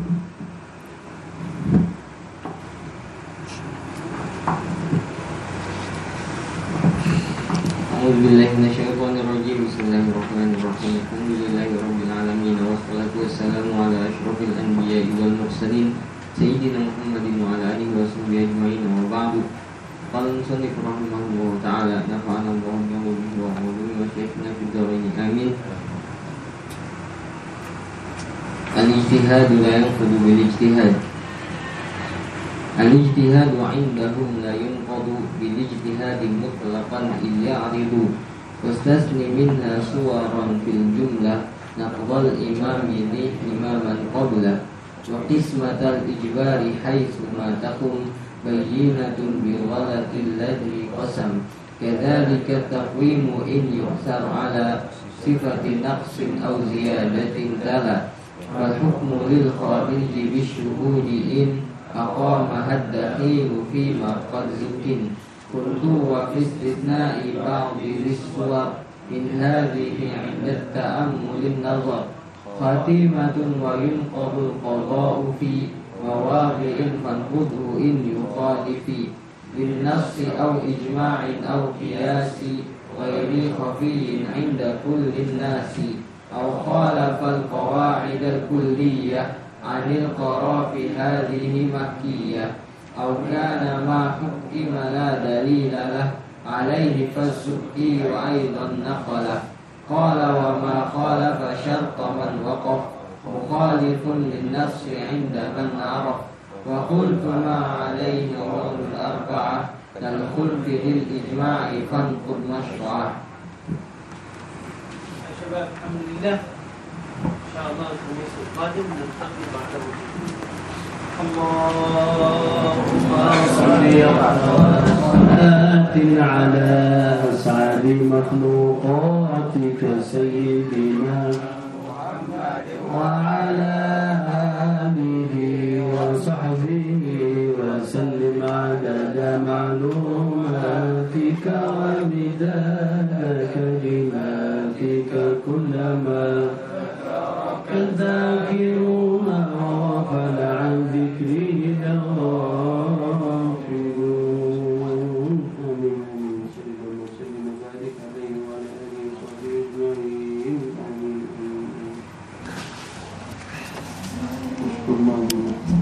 أعوذ بالله من الشيطان الرجيم. بسم الله الرحمن الرحيم. الحمد لله رب العالمين، والصلاة والسلام على أشرف الأنبياء والمرسلين سيدنا محمد وعلى آله وصحبه أجمعين، وبعد. قال المصنف رحمه الله تعالى: نفعنا الله به وعلومه وشيخنا في الدارين آمين. الاجتهاد لا ينقض بالاجتهاد. الاجتهاد عندهم لا ينقض بالاجتهاد مطلقا إذ يعرض، واستثن منها صورا في الجملة نقض الإمام ذي إماما قبله، وقسمة الإجبار حيث ما تقوم بينة بالغلط الذي قسم، كذلك التقويم إن يؤثر على صفة نقص أو زيادة تلا، والحكم للخارج بالشهود إن أقامها الدخيل فيما قد ذكر. قلت وفي استثناء بعض الصور من هذه عند التأمل النظر خاتمة، وينقض القضاء في مواضع فانقضه إن يخالف، بالنص أو إجماع أو قياس غير خفي عند كل الناس، أو خالف القواعد الكلية عن القراء هذه مكية، أو كان ما حكم لا دليل له عليه فالسكي أيضا نقله. قال وما خالف شرط من وقف مخالف للنص عند من عرف، وقلت ما عليه قول الأربعة كالخلف للإجماع فانقض مشروعه. يا شباب الحمد لله، إن شاء الله الخميس القادم نلتقي بعده. اللهم صل وسلم على أسعد مخلوقاتك سيدنا محمد وعلى آله وصحبه وسلم عدد معلوماتك ومداد كلماتك كلما